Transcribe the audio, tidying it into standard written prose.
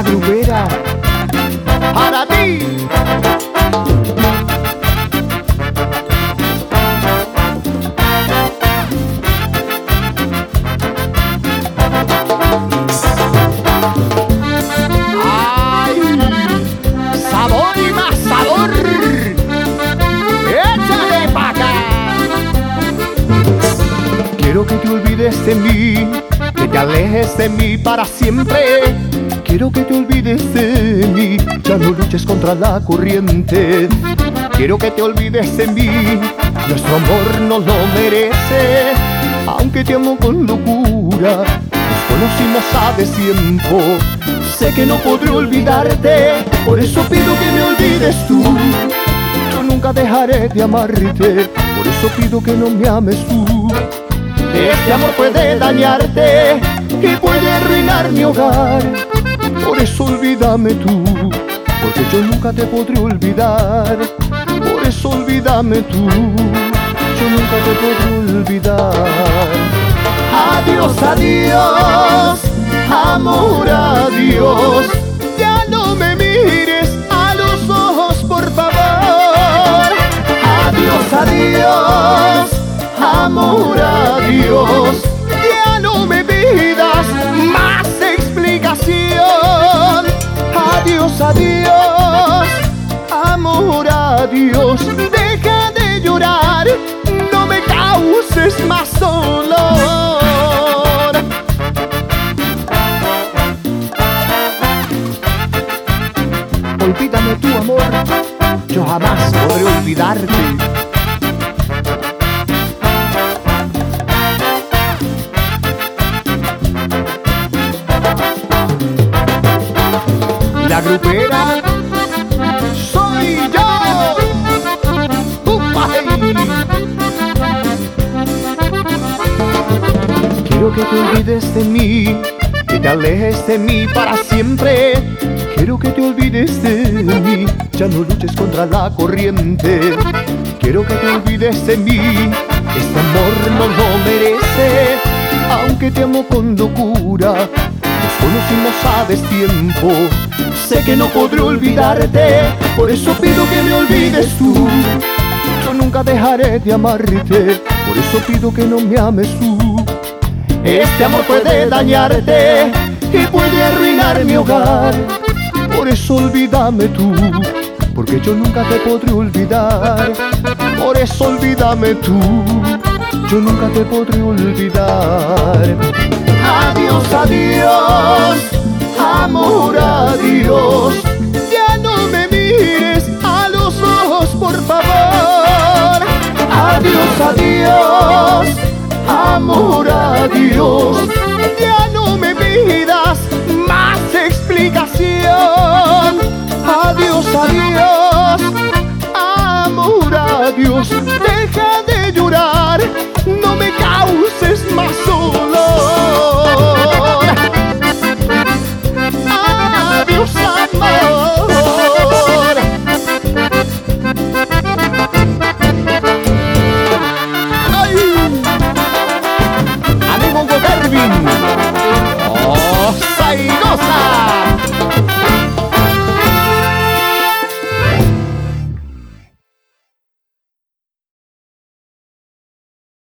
La Grupera, para ti. ¡Ay! ¡Sabor y más sabor! ¡Échale pa' acá! Quiero que te olvides de mí, que te alejes de mí para siempre. Quiero que te olvides de mí, ya no luches contra la corriente. Quiero que te olvides de mí, nuestro amor no lo merece. Aunque te amo con locura, nos conocimos a destiempo. Sé que no podré olvidarte, por eso pido que me olvides tú. Yo nunca dejaré de amarte, por eso pido que no me ames tú. Este amor puede dañarte y puede arruinar mi hogar. Por eso olvídame tú, porque yo nunca te podré olvidar. Por eso olvídame tú, yo nunca te podré olvidar. Adiós, adiós, amor, adiós. Ya no me mires a los ojos, por favor. Adiós, adiós, amor, adiós. Ya no me pidas más explicación. Adiós, adiós, amor, adiós. Deja de llorar, no me causes más dolor. Olvídame tu amor, yo jamás podré olvidarte. La Grupera soy yo. Quiero que te olvides de mí, que te alejes de mí para siempre. Quiero que te olvides de mí, ya no luches contra la corriente. Quiero que te olvides de mí, este amor no lo merece. Aunque te amo con locura, nos conocimos a destiempo. Sé que no podré olvidarte, por eso pido que me olvides tú. Yo nunca dejaré de amarte, por eso pido que no me ames tú. Este amor puede dañarte y puede arruinar mi hogar. Por eso olvídame tú, porque yo nunca te podré olvidar. Por eso olvídame tú, yo nunca te podré olvidar. Adiós, adiós, amor, adiós. Ya no me mires a los ojos, por favor. Adiós, adiós, amor, adiós. Ya no me pidas más explicación. Adiós, adiós, amor, adiós.